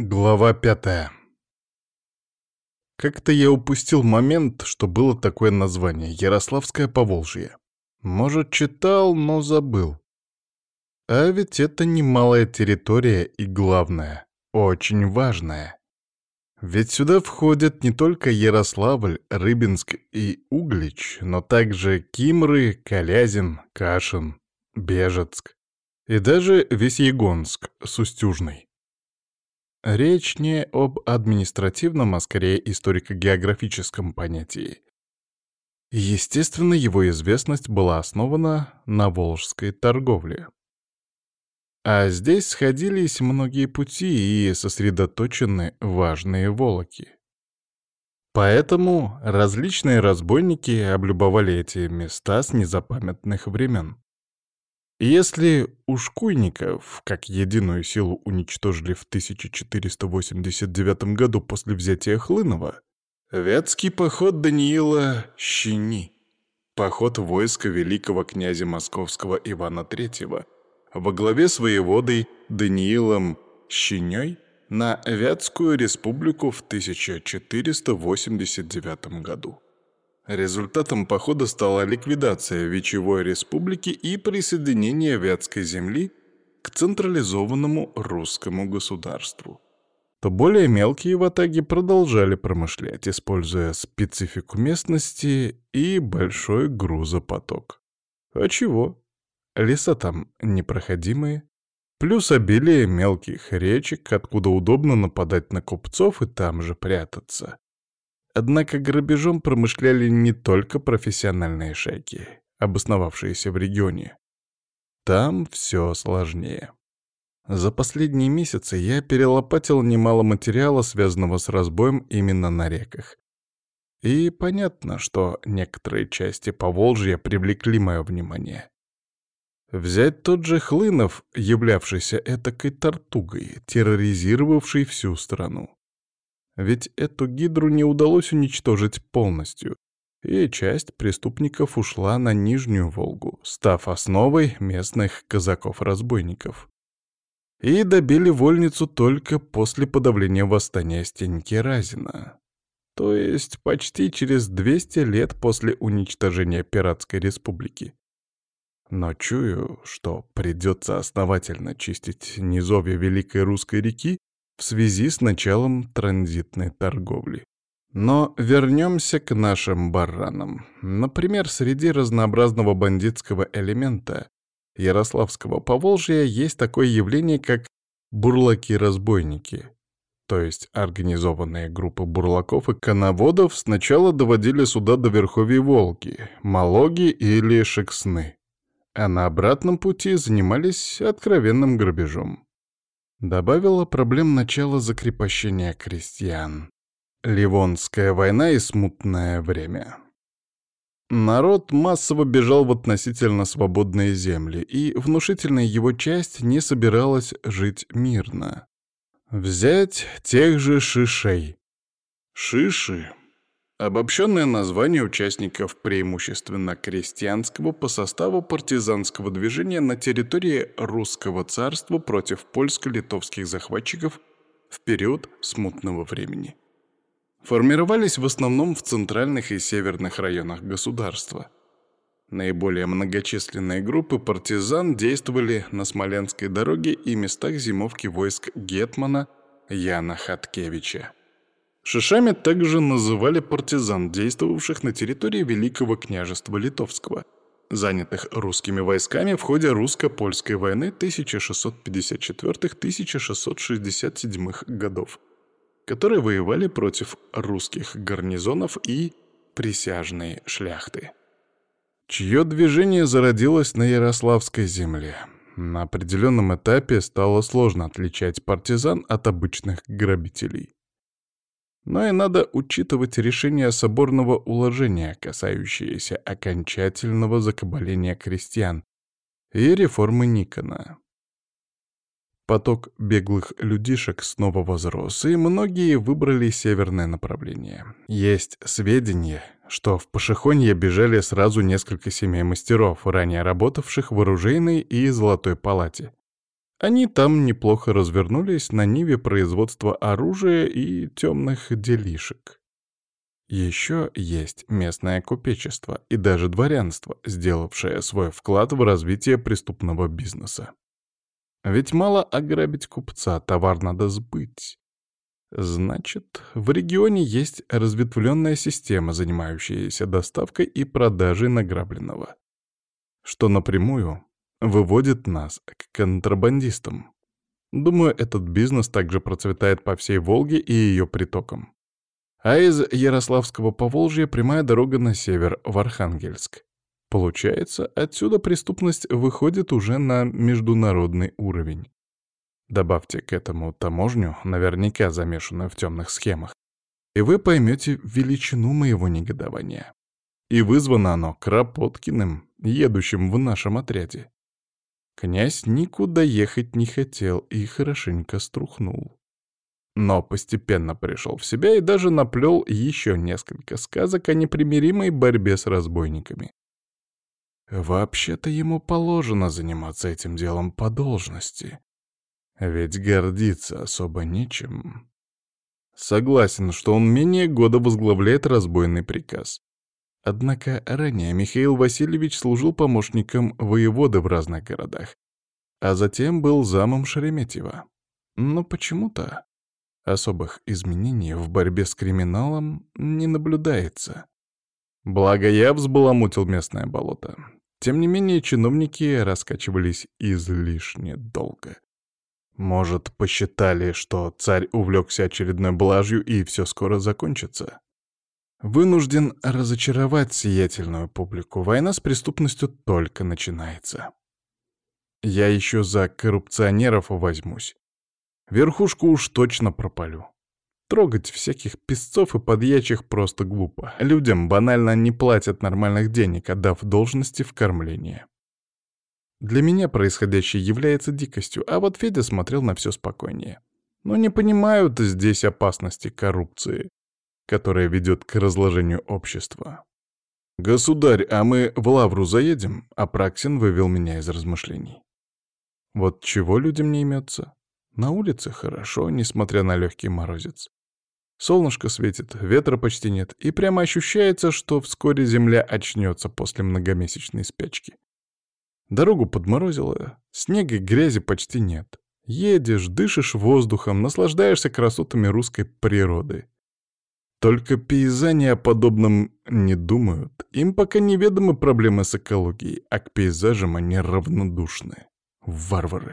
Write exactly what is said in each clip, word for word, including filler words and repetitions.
Глава пятая. Как-то я упустил момент, что было такое название — Ярославское Поволжье. Может, читал, но забыл. А ведь это немалая территория и, главное, очень важная. Ведь сюда входят не только Ярославль, Рыбинск и Углич, но также Кимры, Калязин, Кашин, Бежецк и даже Весьегонск с Устюжной. Речь не об административном, а скорее историко-географическом понятии. Естественно, его известность была основана на волжской торговле. А здесь сходились многие пути и сосредоточены важные волоки. Поэтому различные разбойники облюбовали эти места с незапамятных времен. Если ушкуйников, как единую силу, уничтожили в тысяча четыреста восемьдесят девятом году после взятия Хлынова, Вятский поход Даниила Щини, поход войска великого князя московского Ивана Третьего во главе с воеводой Даниилом Щиней на Вятскую республику в тысяча четыреста восемьдесят девятом году. Результатом похода стала ликвидация Вечевой республики и присоединение Вятской земли к централизованному русскому государству. То более мелкие ватаги продолжали промышлять, используя специфику местности и большой грузопоток. А чего? Леса там непроходимые, плюс обилие мелких речек, откуда удобно нападать на купцов и там же прятаться. Однако грабежом промышляли не только профессиональные шайки, обосновавшиеся в регионе. Там все сложнее. За последние месяцы я перелопатил немало материала, связанного с разбоем именно на реках. И понятно, что некоторые части Поволжья привлекли мое внимание. Взять тот же Хлынов, являвшийся этакой тортугой, терроризировавшей всю страну. Ведь эту гидру не удалось уничтожить полностью, и часть преступников ушла на Нижнюю Волгу, став основой местных казаков-разбойников. И добили вольницу только после подавления восстания Стеньки Разина, то есть почти через двести лет после уничтожения Пиратской республики. Но чую, что придется основательно чистить низовья Великой Русской реки в связи с началом транзитной торговли. Но вернемся к нашим баранам. Например, среди разнообразного бандитского элемента Ярославского Поволжья есть такое явление, как бурлаки-разбойники. То есть организованные группы бурлаков и коноводов сначала доводили суда до верховья Волги, Малоги или Шексны, а на обратном пути занимались откровенным грабежом. Добавила проблем начало закрепощения крестьян. Ливонская война и смутное время. Народ массово бежал в относительно свободные земли, и внушительная его часть не собиралась жить мирно. Взять тех же шишей. Шиши — обобщенное название участников преимущественно крестьянского по составу партизанского движения на территории Русского царства против польско-литовских захватчиков в период смутного времени. Формировались в основном в центральных и северных районах государства. Наиболее многочисленные группы партизан действовали на Смоленской дороге и местах зимовки войск гетмана Яна Хаткевича. Шишами также называли партизан, действовавших на территории Великого княжества Литовского, занятых русскими войсками в ходе русско-польской войны тысяча шестьсот пятьдесят четвёртого — тысяча шестьсот шестьдесят седьмого годов, которые воевали против русских гарнизонов и присяжной шляхты, чье движение зародилось на Ярославской земле. На определенном этапе стало сложно отличать партизан от обычных грабителей. Но и надо учитывать решение соборного уложения, касающееся окончательного закабаления крестьян, и реформы Никона. Поток беглых людишек снова возрос, и многие выбрали северное направление. Есть сведения, что в Пашихонье бежали сразу несколько семей мастеров, ранее работавших в оружейной и золотой палате. Они там неплохо развернулись на ниве производства оружия и темных делишек. Еще есть местное купечество и даже дворянство, сделавшее свой вклад в развитие преступного бизнеса. Ведь мало ограбить купца, товар надо сбыть. Значит, в регионе есть разветвленная система, занимающаяся доставкой и продажей награбленного, что напрямую выводит нас к контрабандистам. Думаю, этот бизнес также процветает по всей Волге и ее притокам. А из Ярославского Поволжья прямая дорога на север, в Архангельск. Получается, отсюда преступность выходит уже на международный уровень. Добавьте к этому таможню, наверняка замешанную в темных схемах, и вы поймете величину моего негодования. И вызвано оно Кропоткиным, едущим в нашем отряде. Князь никуда ехать не хотел и хорошенько струхнул. Но постепенно пришел в себя и даже наплел еще несколько сказок о непримиримой борьбе с разбойниками. Вообще-то ему положено заниматься этим делом по должности. Ведь гордиться особо нечем. Согласен, что он менее года возглавляет разбойный приказ. Однако ранее Михаил Васильевич служил помощником воеводы в разных городах, а затем был замом Шереметьева. Но почему-то особых изменений в борьбе с криминалом не наблюдается. Благо я взбаламутил местное болото. Тем не менее, чиновники раскачивались излишне долго. Может, посчитали, что царь увлекся очередной блажью и все скоро закончится? Вынужден разочаровать сиятельную публику. Война с преступностью только начинается. Я еще за коррупционеров возьмусь. Верхушку уж точно пропалю. Трогать всяких песцов и подьячих просто глупо. Людям банально не платят нормальных денег, отдав должности в кормление. Для меня происходящее является дикостью, а вот Федя смотрел на все спокойнее. Но не понимают здесь опасности коррупции, которая ведет к разложению общества. «Государь, а мы в Лавру заедем?» Апраксин вывел меня из размышлений. Вот чего людям не имется? На улице хорошо, несмотря на легкий морозец. Солнышко светит, ветра почти нет, и прямо ощущается, что вскоре земля очнется после многомесячной спячки. Дорогу подморозило, снега и грязи почти нет. Едешь, дышишь воздухом, наслаждаешься красотами русской природы. Только пейзане о подобном не думают. Им пока неведомы проблемы с экологией, а к пейзажам они равнодушны. Варвары.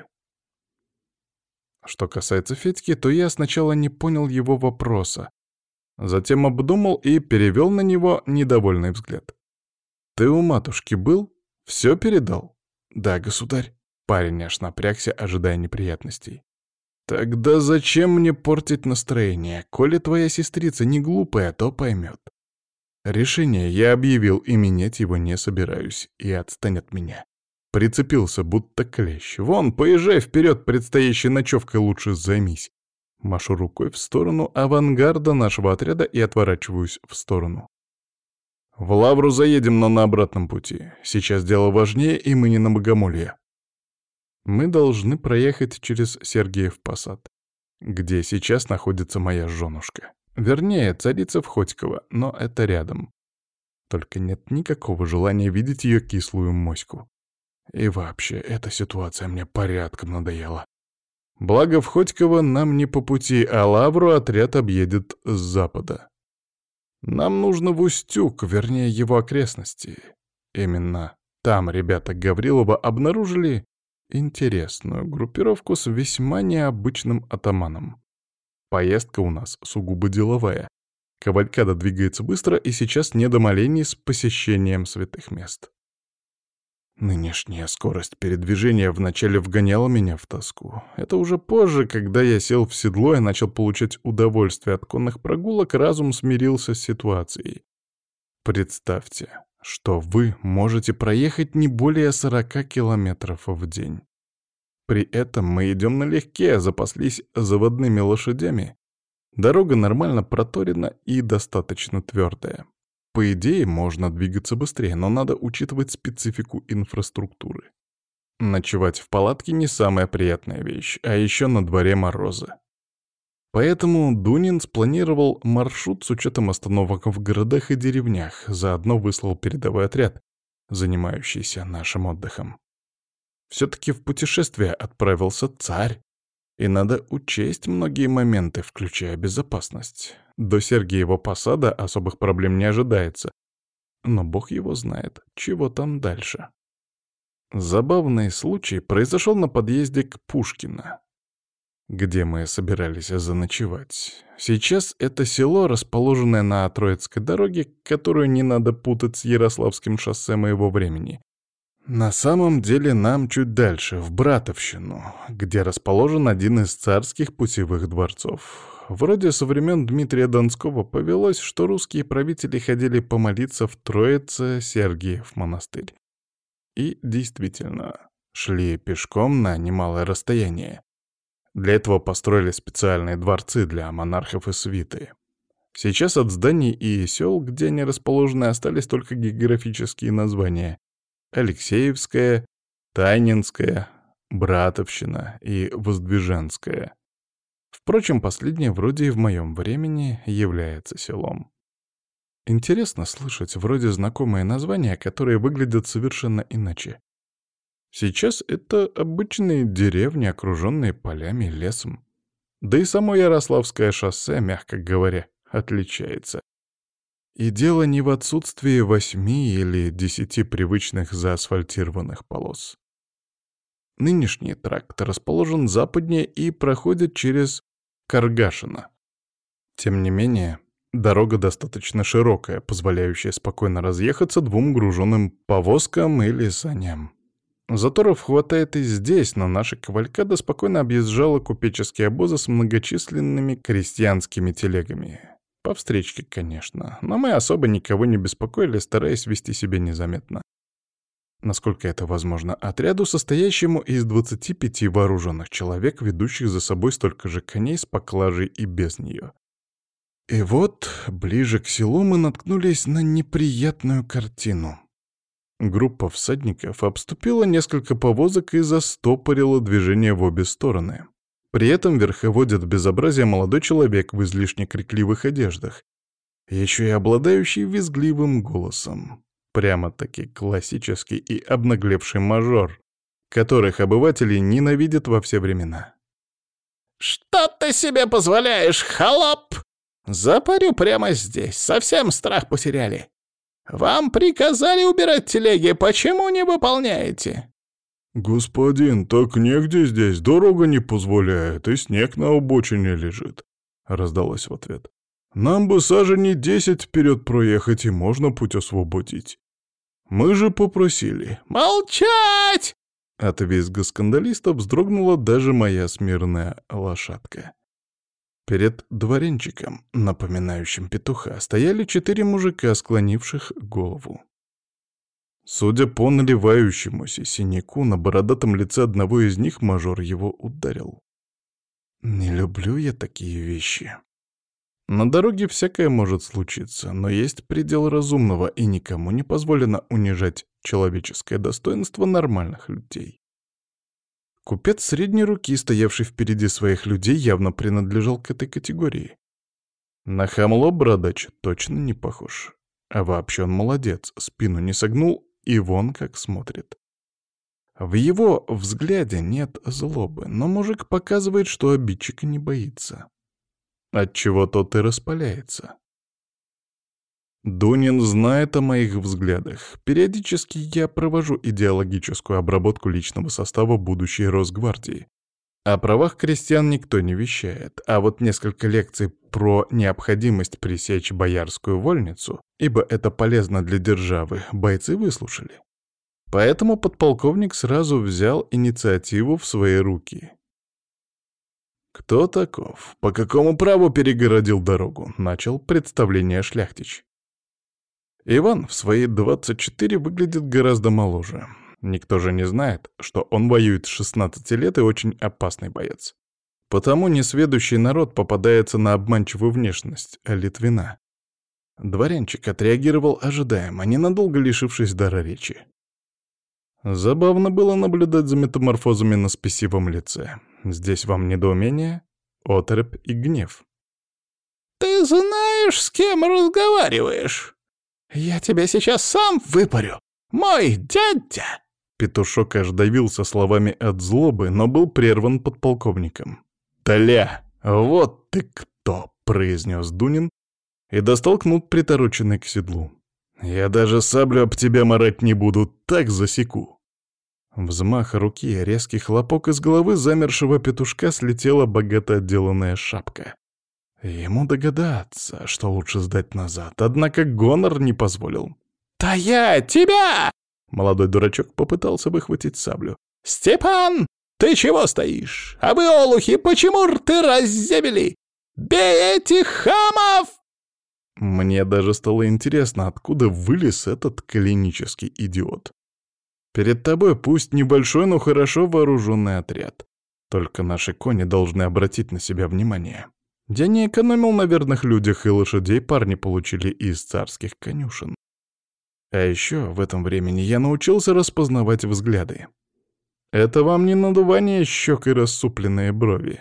Что касается Федьки, то я сначала не понял его вопроса. Затем обдумал и перевел на него недовольный взгляд. «Ты у матушки был? Все передал?» «Да, государь». Парень аж напрягся, ожидая неприятностей. «Тогда зачем мне портить настроение? Коли твоя сестрица не глупая, то поймет. Решение я объявил, и менять его не собираюсь, и отстань от меня». Прицепился, будто клещ. «Вон, поезжай вперед, предстоящей ночевкой лучше займись». Машу рукой в сторону авангарда нашего отряда и отворачиваюсь в сторону. «В Лавру заедем, но на обратном пути. Сейчас дело важнее, и мы не на Богомолье». Мы должны проехать через Сергиев Посад, где сейчас находится моя женушка. Вернее, царица Входькова, но это рядом. Только нет никакого желания видеть ее кислую моську. И вообще, эта ситуация мне порядком надоела. Благо, Входькова нам не по пути, а Лавру отряд объедет с запада. Нам нужно в Устюг, вернее, его окрестности. Именно там ребята Гаврилова обнаружили интересную группировку с весьма необычным атаманом. Поездка у нас сугубо деловая. Кавалькада двигается быстро, и сейчас не до молений с посещением святых мест. Нынешняя скорость передвижения вначале вгоняла меня в тоску. Это уже позже, когда я сел в седло и начал получать удовольствие от конных прогулок, разум смирился с ситуацией. Представьте, что вы можете проехать не более сорока километров в день. При этом мы идем налегке, запаслись заводными лошадями. Дорога нормально проторена и достаточно твердая. По идее, можно двигаться быстрее, но надо учитывать специфику инфраструктуры. Ночевать в палатке не самая приятная вещь, а еще на дворе морозы. Поэтому Дунин спланировал маршрут с учетом остановок в городах и деревнях, заодно выслал передовой отряд, занимающийся нашим отдыхом. Все-таки в путешествие отправился царь, и надо учесть многие моменты, включая безопасность. До Сергиева Посада особых проблем не ожидается, но бог его знает, чего там дальше. Забавный случай произошел на подъезде к Пушкино, где мы собирались заночевать. Сейчас это село, расположенное на Троицкой дороге, которую не надо путать с Ярославским шоссе моего времени. На самом деле нам чуть дальше, в Братовщину, где расположен один из царских путевых дворцов. Вроде со времен Дмитрия Донского повелось, что русские правители ходили помолиться в Троице-Сергиев монастырь. И действительно, шли пешком на немалое расстояние. Для этого построили специальные дворцы для монархов и свиты. Сейчас от зданий и сел, где они расположены, остались только географические названия: Алексеевская, Тайнинская, Братовщина и Воздвиженская. Впрочем, последнее вроде и в моем времени является селом. Интересно слышать вроде знакомые названия, которые выглядят совершенно иначе. Сейчас это обычные деревни, окруженные полями и лесом. Да и само Ярославское шоссе, мягко говоря, отличается. И дело не в отсутствии восьми или десяти привычных заасфальтированных полос. Нынешний тракт расположен западнее и проходит через Каргашино. Тем не менее, дорога достаточно широкая, позволяющая спокойно разъехаться двум груженным повозкам или саням. Заторов хватает и здесь, но наша кавалькада спокойно объезжала купеческие обозы с многочисленными крестьянскими телегами. По встречке, конечно, но мы особо никого не беспокоили, стараясь вести себя незаметно. Насколько это возможно, отряду, состоящему из двадцати пяти вооруженных человек, ведущих за собой столько же коней с поклажей и без нее. И вот, ближе к селу мы наткнулись на неприятную картину. Группа всадников обступила несколько повозок и застопорила движение в обе стороны. При этом верховодит безобразие молодой человек в излишне крикливых одеждах, еще и обладающий визгливым голосом. Прямо-таки классический и обнаглевший мажор, которых обыватели ненавидят во все времена. «Что ты себе позволяешь, холоп? Запарю прямо здесь, совсем страх потеряли. Вам приказали убирать телеги, почему не выполняете?» «Господин, так негде здесь, дорога не позволяет, и снег на обочине лежит», — раздалось в ответ. «Нам бы саженей десять вперед проехать, и можно путь освободить. Мы же попросили». «Молчать!» От визга скандалиста вздрогнула даже моя смирная лошадка. Перед дворянчиком, напоминающим петуха, стояли четыре мужика, склонивших голову. Судя по наливающемуся синяку, на бородатом лице одного из них мажор его ударил. Не люблю я такие вещи. На дороге всякое может случиться, но есть предел разумного, и никому не позволено унижать человеческое достоинство нормальных людей. Купец средней руки, стоявший впереди своих людей, явно принадлежал к этой категории. На хамло бородач точно не похож. А вообще он молодец, спину не согнул и вон как смотрит. В его взгляде нет злобы, но мужик показывает, что обидчика не боится. Отчего тот и распаляется. Дунин знает о моих взглядах. Периодически я провожу идеологическую обработку личного состава будущей Росгвардии. О правах крестьян никто не вещает, а вот несколько лекций про необходимость пресечь боярскую вольницу, ибо это полезно для державы, бойцы выслушали. Поэтому подполковник сразу взял инициативу в свои руки. «Кто таков? По какому праву перегородил дорогу?» — начал представление шляхтич. Иван в свои двадцать четыре выглядит гораздо моложе. Никто же не знает, что он воюет с шестнадцати лет и очень опасный боец. Потому несведущий народ попадается на обманчивую внешность Литвина. Дворянчик отреагировал ожидаемо, ненадолго лишившись дара речи. Забавно было наблюдать за метаморфозами на спесивом лице. Здесь вам недоумение, оторопь и гнев. «Ты знаешь, с кем разговариваешь? Я тебя сейчас сам выпарю! Мой дядя!» Петушок аж давился словами от злобы, но был прерван подполковником. «Толя, вот ты кто!» — произнес Дунин и достал кнут, притороченный к седлу. «Я даже саблю об тебя марать не буду, так засеку!» Взмах руки, резкий хлопок, из головы замершего петушка слетела богато отделанная шапка. Ему догадаться, что лучше сдать назад, однако гонор не позволил. «Да я тебя!» Молодой дурачок попытался выхватить саблю. «Степан, ты чего стоишь? А вы, олухи, почему рты раззябили? Бей этих хамов!» Мне даже стало интересно, откуда вылез этот клинический идиот. Перед тобой пусть небольшой, но хорошо вооруженный отряд. Только наши кони должны обратить на себя внимание. Я не экономил на верных людях, и лошадей парни получили из царских конюшен. А еще в этом времени я научился распознавать взгляды. Это вам не надувание щек и рассупленные брови.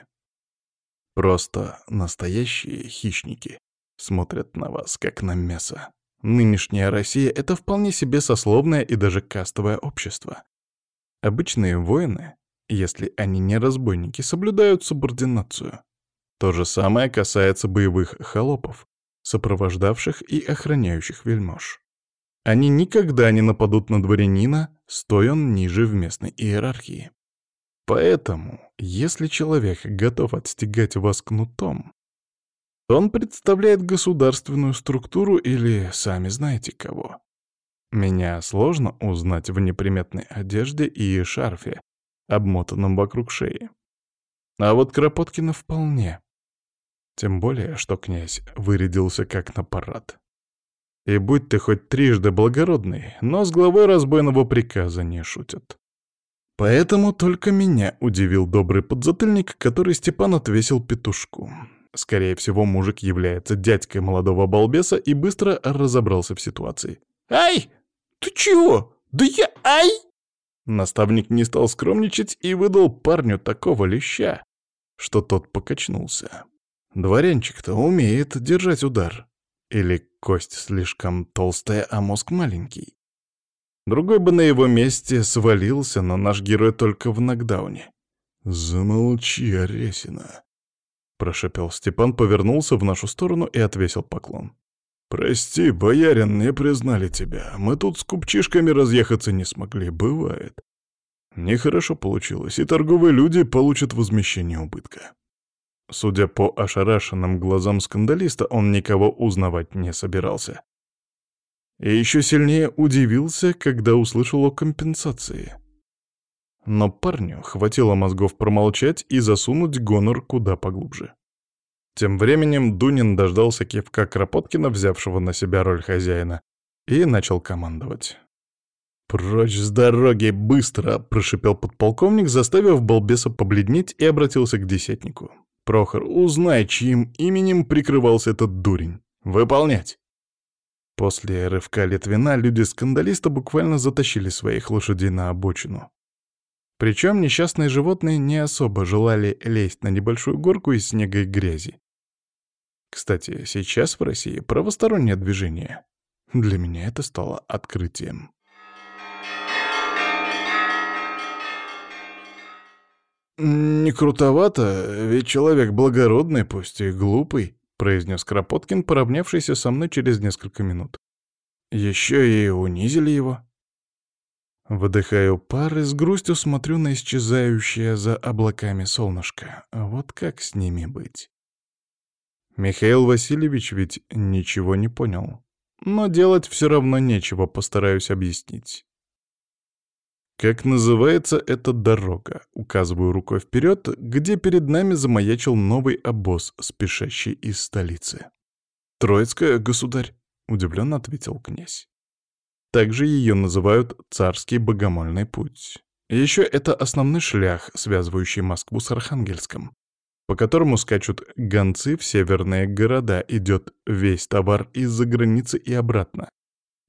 Просто настоящие хищники смотрят на вас, как на мясо. Нынешняя Россия — это вполне себе сословное и даже кастовое общество. Обычные воины, если они не разбойники, соблюдают субординацию. То же самое касается боевых холопов, сопровождавших и охраняющих вельмож. Они никогда не нападут на дворянина, стоя он ниже в местной иерархии. Поэтому, если человек готов отстегать вас кнутом, то он представляет государственную структуру или сами знаете кого. Меня сложно узнать в неприметной одежде и шарфе, обмотанном вокруг шеи. А вот Кропоткина вполне. Тем более, что князь вырядился как на парад. И будь ты хоть трижды благородный, но с главой разбойного приказа не шутят. Поэтому только меня удивил добрый подзатыльник, который Степан отвесил петушку. Скорее всего, мужик является дядькой молодого балбеса и быстро разобрался в ситуации. «Ай! Ты чего? Да я... Ай!» Наставник не стал скромничать и выдал парню такого леща, что тот покачнулся. Дворянчик-то умеет держать удар. Или кость слишком толстая, а мозг маленький. Другой бы на его месте свалился, но наш герой только в нокдауне. «Замолчи, Аресина!» — прошепел Степан, повернулся в нашу сторону и отвесил поклон. «Прости, боярин, не признали тебя. Мы тут с купчишками разъехаться не смогли, бывает. Нехорошо получилось, и торговые люди получат возмещение убытка». Судя по ошарашенным глазам скандалиста, он никого узнавать не собирался. И еще сильнее удивился, когда услышал о компенсации. Но парню хватило мозгов промолчать и засунуть гонор куда поглубже. Тем временем Дунин дождался кивка Кропоткина, взявшего на себя роль хозяина, и начал командовать. «Прочь с дороги, быстро!» — прошипел подполковник, заставив балбеса побледнеть, и обратился к десятнику. «Прохор, узнай, чьим именем прикрывался этот дурень. Выполнять!» После рывка Литвина люди скандалиста буквально затащили своих лошадей на обочину. Причем несчастные животные не особо желали лезть на небольшую горку из снега и грязи. Кстати, сейчас в России правостороннее движение. Для меня это стало открытием. «Не крутовато, ведь человек благородный, пусть и глупый», — произнес Кропоткин, поравнявшийся со мной через несколько минут. «Еще и унизили его». Выдыхаю пар и с грустью смотрю на исчезающее за облаками солнышко. А вот как с ними быть? Михаил Васильевич ведь ничего не понял. Но делать все равно нечего, постараюсь объяснить. «Как называется эта дорога?» — указываю рукой вперед, где перед нами замаячил новый обоз, спешащий из столицы. «Троицкая, государь», — удивленно ответил князь. Также ее называют «Царский богомольный путь». Еще это основной шлях, связывающий Москву с Архангельском, по которому скачут гонцы в северные города, идет весь товар из-за границы и обратно.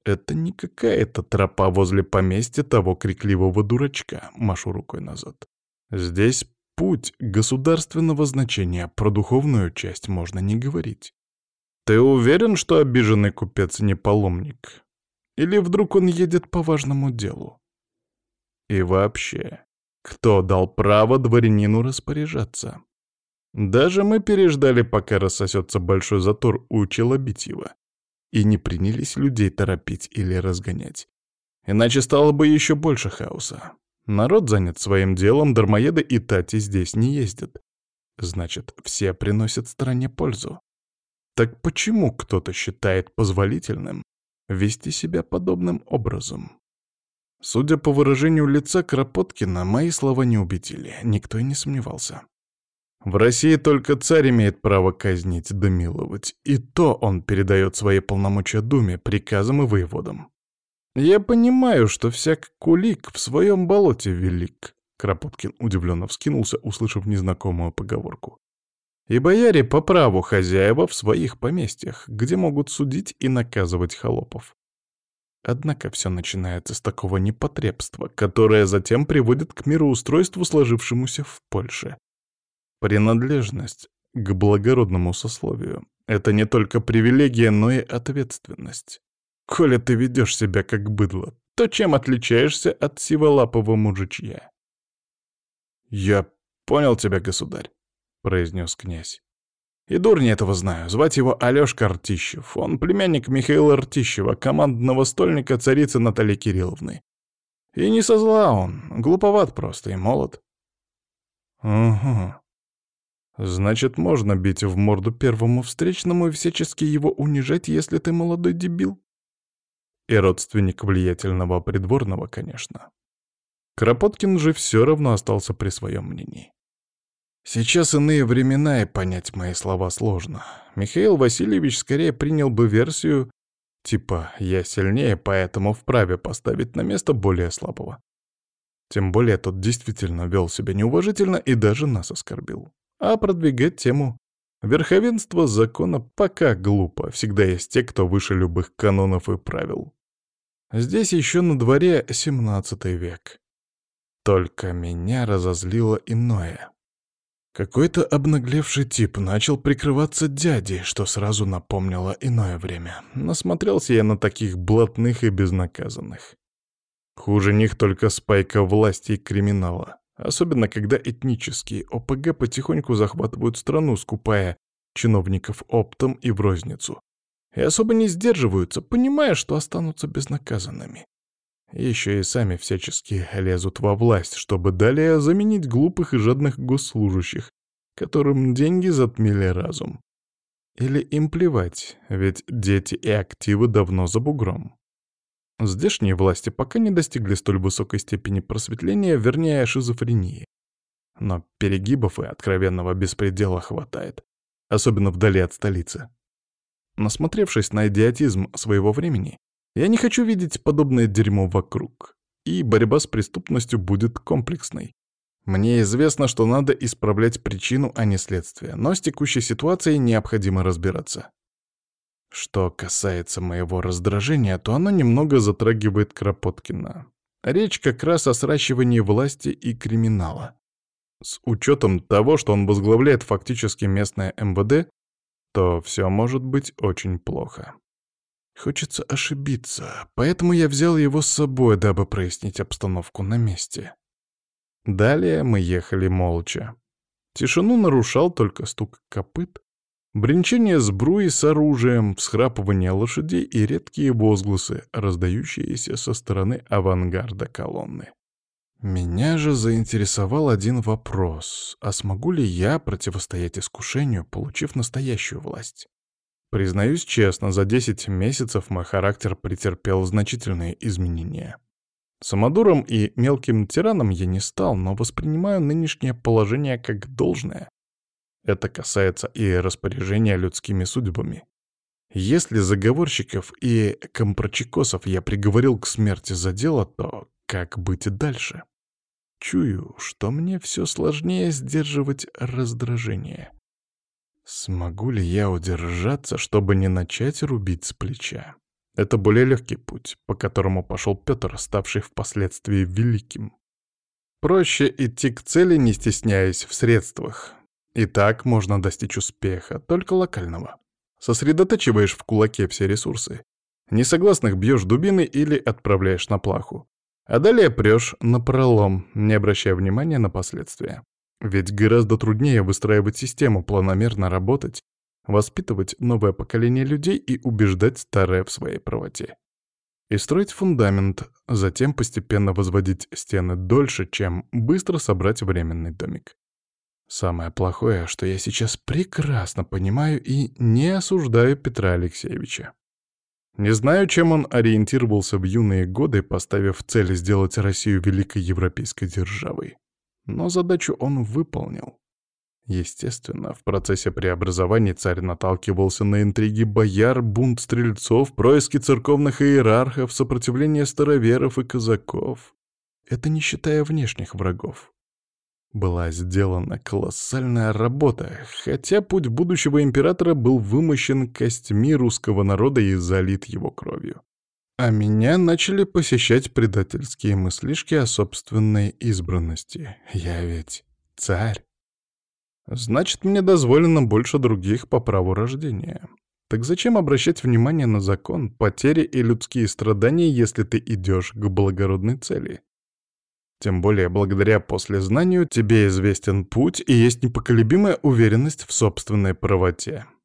Это не какая-то тропа возле поместья того крикливого дурачка, машу рукой назад. Здесь путь государственного значения, про духовную часть можно не говорить. Ты уверен, что обиженный купец не паломник? Или вдруг он едет по важному делу? И вообще, кто дал право дворянину распоряжаться? Даже мы переждали, пока рассосется большой затор у Челобитьева, и не принялись людей торопить или разгонять. Иначе стало бы еще больше хаоса. Народ занят своим делом, дармоеды и тати здесь не ездят. Значит, все приносят стране пользу. Так почему кто-то считает позволительным вести себя подобным образом? Судя по выражению лица Кропоткина, мои слова не убедили, никто и не сомневался. В России только царь имеет право казнить да миловать, и то он передает свои полномочия думе, приказам и воеводам. Я понимаю, что всяк кулик в своем болоте велик. Кропоткин удивленно вскинулся, услышав незнакомую поговорку. И бояре по праву хозяева в своих поместьях, где могут судить и наказывать холопов. Однако все начинается с такого непотребства, которое затем приводит к мироустройству, сложившемуся в Польше. Принадлежность к благородному сословию — это не только привилегия, но и ответственность. Коли ты ведешь себя как быдло, то чем отличаешься от сиволапого мужичья? «Я понял тебя, государь», — произнес князь. «И дурни этого знаю. Звать его Алёшка Ртищев. Он племянник Михаила Ртищева, командного стольника царицы Натальи Кирилловны. И не со зла он, глуповат просто и молод». «Угу. Значит, можно бить в морду первому встречному и всячески его унижать, если ты молодой дебил?» И родственник влиятельного придворного, конечно. Кропоткин же все равно остался при своем мнении. Сейчас иные времена, и понять мои слова сложно. Михаил Васильевич скорее принял бы версию типа «я сильнее, поэтому вправе поставить на место более слабого». Тем более тот действительно вел себя неуважительно и даже нас оскорбил. А продвигать тему верховенства закона пока глупо. Всегда есть те, кто выше любых канонов и правил. Здесь еще на дворе семнадцатый век. Только меня разозлило иное. Какой-то обнаглевший тип начал прикрываться дядей, что сразу напомнило иное время. Насмотрелся я на таких блатных и безнаказанных. Хуже них только спайка власти и криминала. Особенно, когда этнические о пэ гэ потихоньку захватывают страну, скупая чиновников оптом и в розницу. И особо не сдерживаются, понимая, что останутся безнаказанными. Еще и сами всячески лезут во власть, чтобы далее заменить глупых и жадных госслужащих, которым деньги затмили разум. Или им плевать, ведь дети и активы давно за бугром. Здешние власти пока не достигли столь высокой степени просветления, вернее, шизофрении. Но перегибов и откровенного беспредела хватает, особенно вдали от столицы. Насмотревшись на идиотизм своего времени, я не хочу видеть подобное дерьмо вокруг, и борьба с преступностью будет комплексной. Мне известно, что надо исправлять причину, а не следствие, но с текущей ситуацией необходимо разбираться. Что касается моего раздражения, то оно немного затрагивает Кропоткина. Речь как раз о сращивании власти и криминала. С учетом того, что он возглавляет фактически местное эм вэ дэ, то все может быть очень плохо. Хочется ошибиться, поэтому я взял его с собой, дабы прояснить обстановку на месте. Далее мы ехали молча. Тишину нарушал только стук копыт, бренчание сбруи с оружием, всхрапывание лошадей и редкие возгласы, раздающиеся со стороны авангарда колонны. Меня же заинтересовал один вопрос: а смогу ли я противостоять искушению, получив настоящую власть? Признаюсь честно, за десять месяцев мой характер претерпел значительные изменения. Самодуром и мелким тираном я не стал, но воспринимаю нынешнее положение как должное. Это касается и распоряжения людскими судьбами. Если заговорщиков и компрочекосов я приговорил к смерти за дело, то как быть дальше? Чую, что мне все сложнее сдерживать раздражение. Смогу ли я удержаться, чтобы не начать рубить с плеча? Это более легкий путь, по которому пошел Петр, ставший впоследствии великим. Проще идти к цели, не стесняясь в средствах. И так можно достичь успеха, только локального. Сосредотачиваешь в кулаке все ресурсы. Несогласных бьешь дубиной или отправляешь на плаху. А далее прешь напролом, не обращая внимания на последствия. Ведь гораздо труднее выстраивать систему, планомерно работать, воспитывать новое поколение людей и убеждать старое в своей правоте. И строить фундамент, затем постепенно возводить стены дольше, чем быстро собрать временный домик. Самое плохое, что я сейчас прекрасно понимаю и не осуждаю Петра Алексеевича. Не знаю, чем он ориентировался в юные годы, поставив цель сделать Россию великой европейской державой. Но задачу он выполнил. Естественно, в процессе преобразования царь наталкивался на интриги бояр, бунт стрельцов, происки церковных иерархов, сопротивление староверов и казаков. Это не считая внешних врагов. Была сделана колоссальная работа, хотя путь будущего императора был вымощен костьми русского народа и залит его кровью. А меня начали посещать предательские мыслишки о собственной избранности. Я ведь царь. Значит, мне дозволено больше других по праву рождения. Так зачем обращать внимание на закон, потери и людские страдания, если ты идешь к благородной цели? Тем более, благодаря послезнанию тебе известен путь и есть непоколебимая уверенность в собственной правоте.